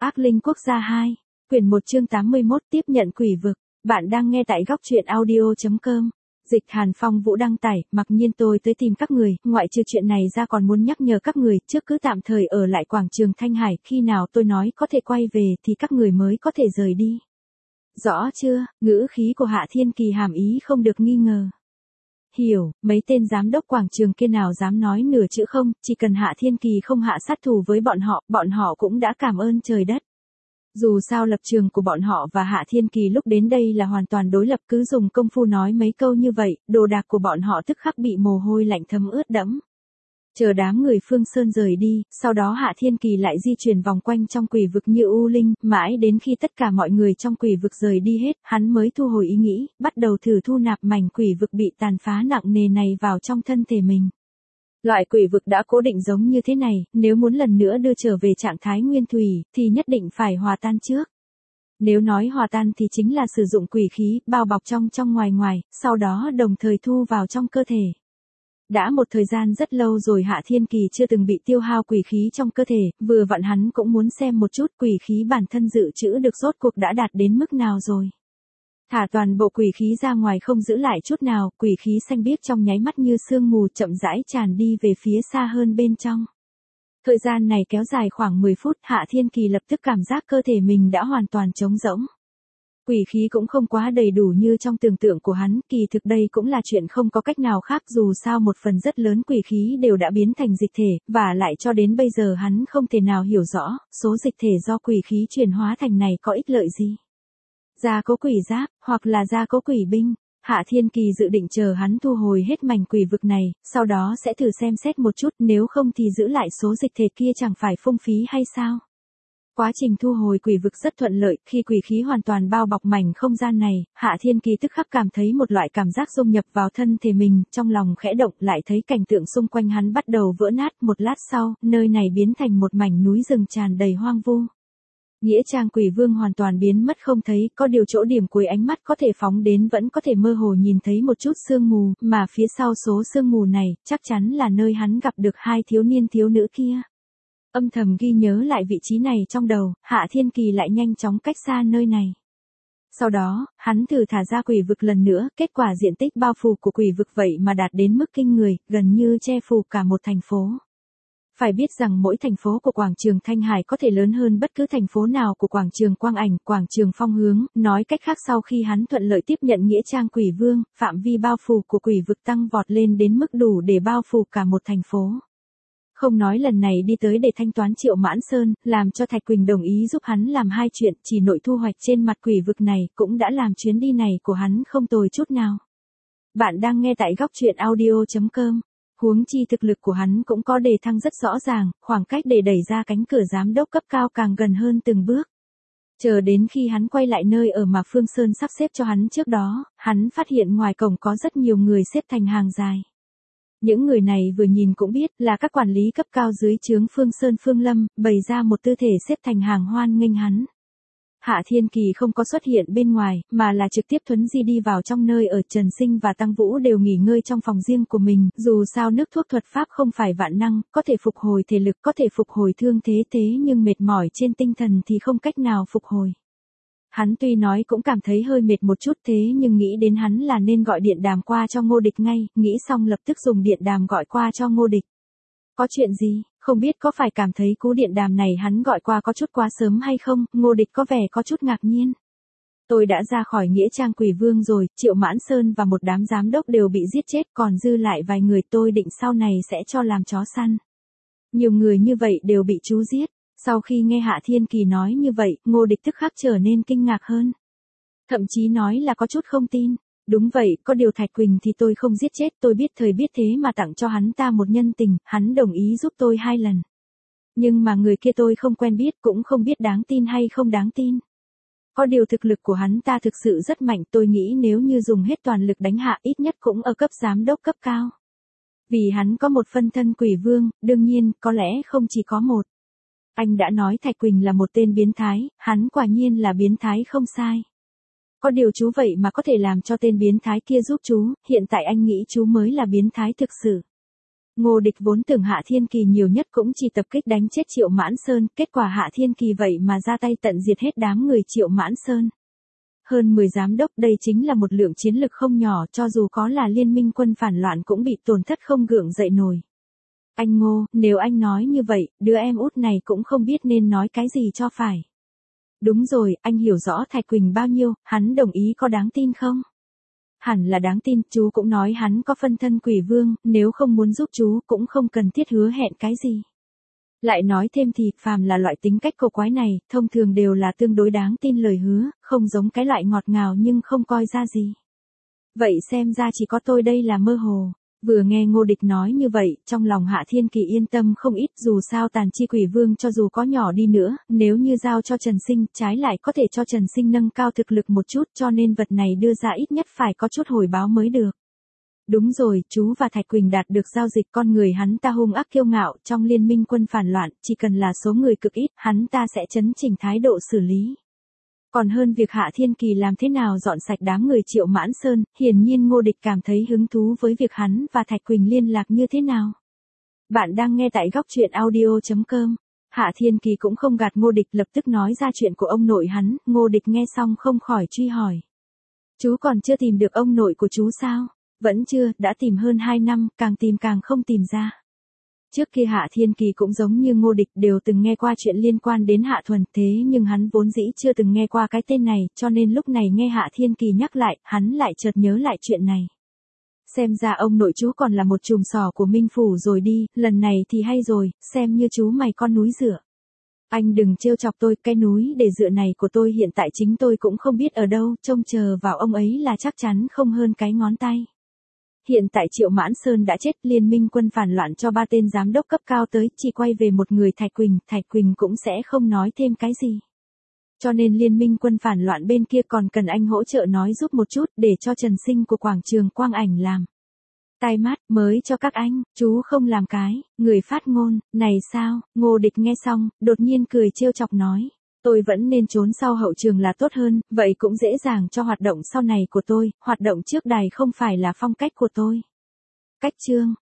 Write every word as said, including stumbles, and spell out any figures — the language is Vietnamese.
Ác linh quốc gia hai, quyển một chương tám mươi mốt tiếp nhận quỷ vực. Bạn đang nghe tại góc truyện audio.com. Dịch Hàn Phong Vũ đăng tải, mặc nhiên tôi tới tìm các người, ngoại trừ chuyện này ra còn muốn nhắc nhở các người, trước cứ tạm thời ở lại quảng trường Thanh Hải, khi nào tôi nói có thể quay về thì các người mới có thể rời đi. Rõ chưa? Ngữ khí của Hạ Thiên Kỳ hàm ý không được nghi ngờ. Hiểu, mấy tên giám đốc quảng trường kia nào dám nói nửa chữ không, chỉ cần Hạ Thiên Kỳ không hạ sát thủ với bọn họ, bọn họ cũng đã cảm ơn trời đất. Dù sao lập trường của bọn họ và Hạ Thiên Kỳ lúc đến đây là hoàn toàn đối lập, cứ dùng công phu nói mấy câu như vậy, đồ đạc của bọn họ tức khắc bị mồ hôi lạnh thấm ướt đẫm. Chờ đám người Phương Sơn rời đi, sau đó Hạ Thiên Kỳ lại di chuyển vòng quanh trong quỷ vực như u linh, mãi đến khi tất cả mọi người trong quỷ vực rời đi hết, hắn mới thu hồi ý nghĩ, bắt đầu thử thu nạp mảnh quỷ vực bị tàn phá nặng nề này vào trong thân thể mình. Loại quỷ vực đã cố định giống như thế này, nếu muốn lần nữa đưa trở về trạng thái nguyên thủy, thì nhất định phải hòa tan trước. Nếu nói hòa tan thì chính là sử dụng quỷ khí, bao bọc trong trong ngoài ngoài, sau đó đồng thời thu vào trong cơ thể. Đã một thời gian rất lâu rồi Hạ Thiên Kỳ chưa từng bị tiêu hao quỷ khí trong cơ thể, vừa vặn hắn cũng muốn xem một chút quỷ khí bản thân dự trữ được rốt cuộc đã đạt đến mức nào rồi. Thả toàn bộ quỷ khí ra ngoài không giữ lại chút nào, quỷ khí xanh biếc trong nháy mắt như sương mù chậm rãi tràn đi về phía xa hơn bên trong. Thời gian này kéo dài khoảng mười phút, Hạ Thiên Kỳ lập tức cảm giác cơ thể mình đã hoàn toàn trống rỗng. Quỷ khí cũng không quá đầy đủ như trong tưởng tượng của hắn, kỳ thực đây cũng là chuyện không có cách nào khác, dù sao một phần rất lớn quỷ khí đều đã biến thành dịch thể, và lại cho đến bây giờ hắn không thể nào hiểu rõ, số dịch thể do quỷ khí chuyển hóa thành này có ích lợi gì. Gia cố quỷ giáp, hoặc là gia cố quỷ binh. Hạ Thiên Kỳ dự định chờ hắn thu hồi hết mảnh quỷ vực này, sau đó sẽ thử xem xét một chút, nếu không thì giữ lại số dịch thể kia chẳng phải phung phí hay sao. Quá trình thu hồi quỷ vực rất thuận lợi, khi quỷ khí hoàn toàn bao bọc mảnh không gian này, Hạ Thiên Kỳ tức khắc cảm thấy một loại cảm giác dung nhập vào thân thể mình, trong lòng khẽ động, lại thấy cảnh tượng xung quanh hắn bắt đầu vỡ nát, một lát sau, nơi này biến thành một mảnh núi rừng tràn đầy hoang vu. Nghĩa trang quỷ vương hoàn toàn biến mất không thấy, có điều chỗ điểm cuối ánh mắt có thể phóng đến vẫn có thể mơ hồ nhìn thấy một chút sương mù, mà phía sau số sương mù này, chắc chắn là nơi hắn gặp được hai thiếu niên thiếu nữ kia. Âm thầm ghi nhớ lại vị trí này trong đầu, Hạ Thiên Kỳ lại nhanh chóng cách xa nơi này. Sau đó, hắn thử thả ra quỷ vực lần nữa, kết quả diện tích bao phủ của quỷ vực vậy mà đạt đến mức kinh người, gần như che phủ cả một thành phố. Phải biết rằng mỗi thành phố của quảng trường Thanh Hải có thể lớn hơn bất cứ thành phố nào của quảng trường Quang Ảnh, quảng trường Phong Hướng, nói cách khác sau khi hắn thuận lợi tiếp nhận nghĩa trang quỷ vương, phạm vi bao phủ của quỷ vực tăng vọt lên đến mức đủ để bao phủ cả một thành phố. Không nói lần này đi tới để thanh toán Triệu Mãn Sơn, làm cho Thạch Quỳnh đồng ý giúp hắn làm hai chuyện, chỉ nội thu hoạch trên mặt quỷ vực này cũng đã làm chuyến đi này của hắn không tồi chút nào. Bạn đang nghe tại góc truyện audio.com. Huống chi thực lực của hắn cũng có đề thăng rất rõ ràng, khoảng cách để đẩy ra cánh cửa giám đốc cấp cao càng gần hơn từng bước. Chờ đến khi hắn quay lại nơi ở mà Phương Sơn sắp xếp cho hắn trước đó, hắn phát hiện ngoài cổng có rất nhiều người xếp thành hàng dài. Những người này vừa nhìn cũng biết là các quản lý cấp cao dưới trướng Phương Sơn Phương Lâm, bày ra một tư thể xếp thành hàng hoan nghênh hắn. Hạ Thiên Kỳ không có xuất hiện bên ngoài, mà là trực tiếp thuấn di đi vào trong nơi ở. Trần Sinh và Tăng Vũ đều nghỉ ngơi trong phòng riêng của mình, dù sao nước thuốc thuật pháp không phải vạn năng, có thể phục hồi thể lực, có thể phục hồi thương thế thế nhưng mệt mỏi trên tinh thần thì không cách nào phục hồi. Hắn tuy nói cũng cảm thấy hơi mệt một chút thế nhưng nghĩ đến hắn là nên gọi điện đàm qua cho Ngô Địch ngay, nghĩ xong lập tức dùng điện đàm gọi qua cho Ngô Địch. Có chuyện gì? Không biết có phải cảm thấy cú điện đàm này hắn gọi qua có chút quá sớm hay không, Ngô Địch có vẻ có chút ngạc nhiên. Tôi đã ra khỏi nghĩa trang quỷ vương rồi, Triệu Mãn Sơn và một đám giám đốc đều bị giết chết, còn dư lại vài người tôi định sau này sẽ cho làm chó săn. Nhiều người như vậy đều bị chú giết. Sau khi nghe Hạ Thiên Kỳ nói như vậy, Ngô Địch tức khắc trở nên kinh ngạc hơn. Thậm chí nói là có chút không tin. Đúng vậy, có điều Thạch Quỳnh thì tôi không giết chết, tôi biết thời biết thế mà tặng cho hắn ta một nhân tình, hắn đồng ý giúp tôi hai lần. Nhưng mà người kia tôi không quen biết, cũng không biết đáng tin hay không đáng tin. Có điều thực lực của hắn ta thực sự rất mạnh, tôi nghĩ nếu như dùng hết toàn lực đánh hạ ít nhất cũng ở cấp giám đốc cấp cao. Vì hắn có một phân thân quỷ vương, đương nhiên, có lẽ không chỉ có một. Anh đã nói Thạch Quỳnh là một tên biến thái, hắn quả nhiên là biến thái không sai. Có điều chú vậy mà có thể làm cho tên biến thái kia giúp chú, hiện tại anh nghĩ chú mới là biến thái thực sự. Ngô Địch vốn tưởng Hạ Thiên Kỳ nhiều nhất cũng chỉ tập kích đánh chết Triệu Mãn Sơn, kết quả Hạ Thiên Kỳ vậy mà ra tay tận diệt hết đám người Triệu Mãn Sơn. Hơn mười giám đốc, đây chính là một lượng chiến lực không nhỏ, cho dù có là liên minh quân phản loạn cũng bị tổn thất không gượng dậy nổi. Anh Ngô, nếu anh nói như vậy, đứa em út này cũng không biết nên nói cái gì cho phải. Đúng rồi, anh hiểu rõ Thạch Quỳnh bao nhiêu, hắn đồng ý có đáng tin không? Hẳn là đáng tin, chú cũng nói hắn có phân thân quỷ vương, nếu không muốn giúp chú cũng không cần thiết hứa hẹn cái gì. Lại nói thêm thì, phàm là loại tính cách cổ quái này, thông thường đều là tương đối đáng tin lời hứa, không giống cái loại ngọt ngào nhưng không coi ra gì. Vậy xem ra chỉ có tôi đây là mơ hồ. Vừa nghe Ngô Địch nói như vậy, trong lòng Hạ Thiên Kỳ yên tâm không ít, dù sao tàn chi quỷ vương cho dù có nhỏ đi nữa, nếu như giao cho Trần Sinh, trái lại có thể cho Trần Sinh nâng cao thực lực một chút, cho nên vật này đưa ra ít nhất phải có chút hồi báo mới được. Đúng rồi, chú và Thạch Quỳnh đạt được giao dịch, con người hắn ta hung ác kiêu ngạo, trong liên minh quân phản loạn, chỉ cần là số người cực ít, hắn ta sẽ chấn chỉnh thái độ xử lý. Còn hơn việc Hạ Thiên Kỳ làm thế nào dọn sạch đám người Triệu Mãn Sơn, hiển nhiên Ngô Địch cảm thấy hứng thú với việc hắn và Thạch Quỳnh liên lạc như thế nào. Bạn đang nghe tại góc truyện audio chấm com. Hạ Thiên Kỳ cũng không gạt Ngô Địch, lập tức nói ra chuyện của ông nội hắn, Ngô Địch nghe xong không khỏi truy hỏi. Chú còn chưa tìm được ông nội của chú sao? Vẫn chưa, đã tìm hơn hai năm, càng tìm càng không tìm ra. Trước kia Hạ Thiên Kỳ cũng giống như Ngô Địch đều từng nghe qua chuyện liên quan đến Hạ Thuần, thế nhưng hắn vốn dĩ chưa từng nghe qua cái tên này, cho nên lúc này nghe Hạ Thiên Kỳ nhắc lại, hắn lại chợt nhớ lại chuyện này. Xem ra ông nội chú còn là một chùm sò của Minh Phủ rồi đi, lần này thì hay rồi, xem như chú mày con núi dựa. Anh đừng trêu chọc tôi, cái núi để dựa này của tôi hiện tại chính tôi cũng không biết ở đâu, trông chờ vào ông ấy là chắc chắn không hơn cái ngón tay. Hiện tại Triệu Mãn Sơn đã chết, liên minh quân phản loạn cho ba tên giám đốc cấp cao tới, chỉ quay về một người Thạch Quỳnh, Thạch Quỳnh cũng sẽ không nói thêm cái gì. Cho nên liên minh quân phản loạn bên kia còn cần anh hỗ trợ nói giúp một chút, để cho Trần Sinh của quảng trường Quang Ảnh làm. Tai mắt, mới cho các anh, chú không làm cái, người phát ngôn, này sao, Ngô Địch nghe xong, đột nhiên cười trêu chọc nói. Tôi vẫn nên trốn sau hậu trường là tốt hơn, vậy cũng dễ dàng cho hoạt động sau này của tôi, hoạt động trước đài không phải là phong cách của tôi. Cách chương,